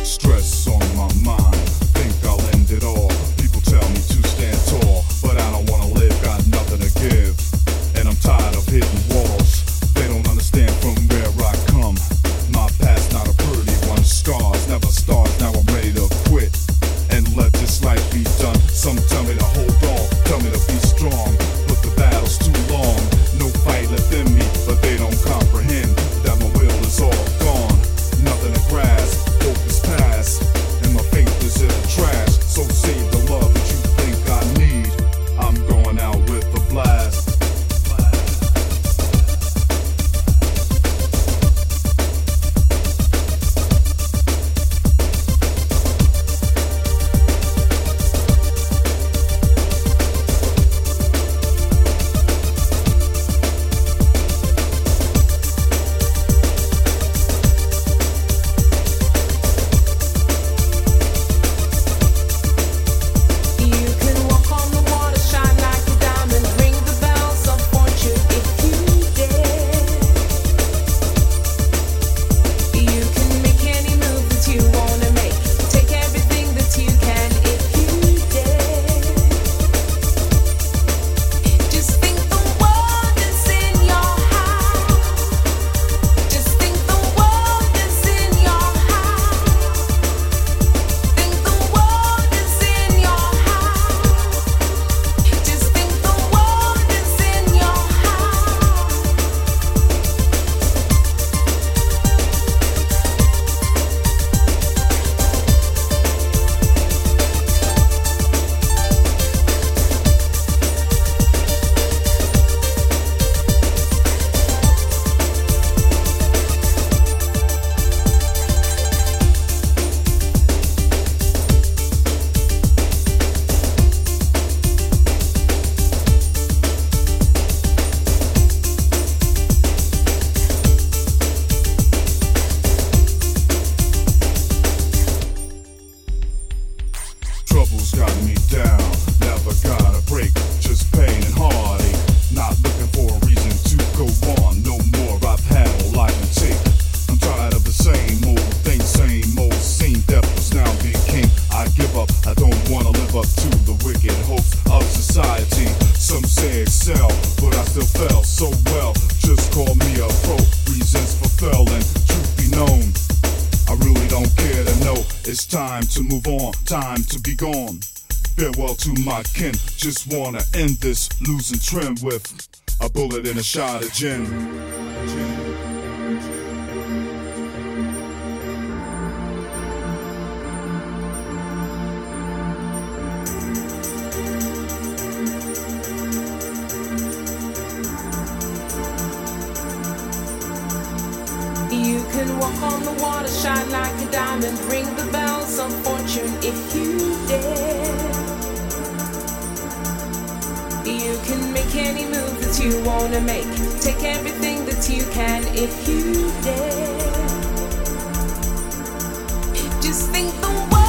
Stress on my mind, think I'll end it all. People tell me to stand tall, but I don't wanna live, got nothing to give. And I'm tired of hitting walls, they don't understand from where I come. My past not a pretty one, scars, never stars, now I'm ready to quit and let this life be done. Some tell me to hold on, tell me to be strong, but the battle's too long. No fight left in me, but they don't comprehend that my will is all gone. Nothing to grasp, hope is past, and my faith is in the trash. So save the love that you think I need, I'm going out with a blast. Trouble's got me down, never got a break, just pain and heartache. Not looking for a reason to go on, no more, I've had all I can take. I'm tired of the same old thing, same old scene. Death was now became, I give up, I don't wanna live up to the wicked hopes of society. Some say excel, but I still fell so well, just call me a pro. Reasons for failing, truth be known, I really don't care to know. It's time to move on, time to be gone. Farewell to my kin, just wanna end this losing trend with a bullet and a shot of gin. You can walk on the water, shine like a diamond, ring the bells of fortune if you dare. You can make any move that you wanna make, take everything that you can if you dare. Just think the world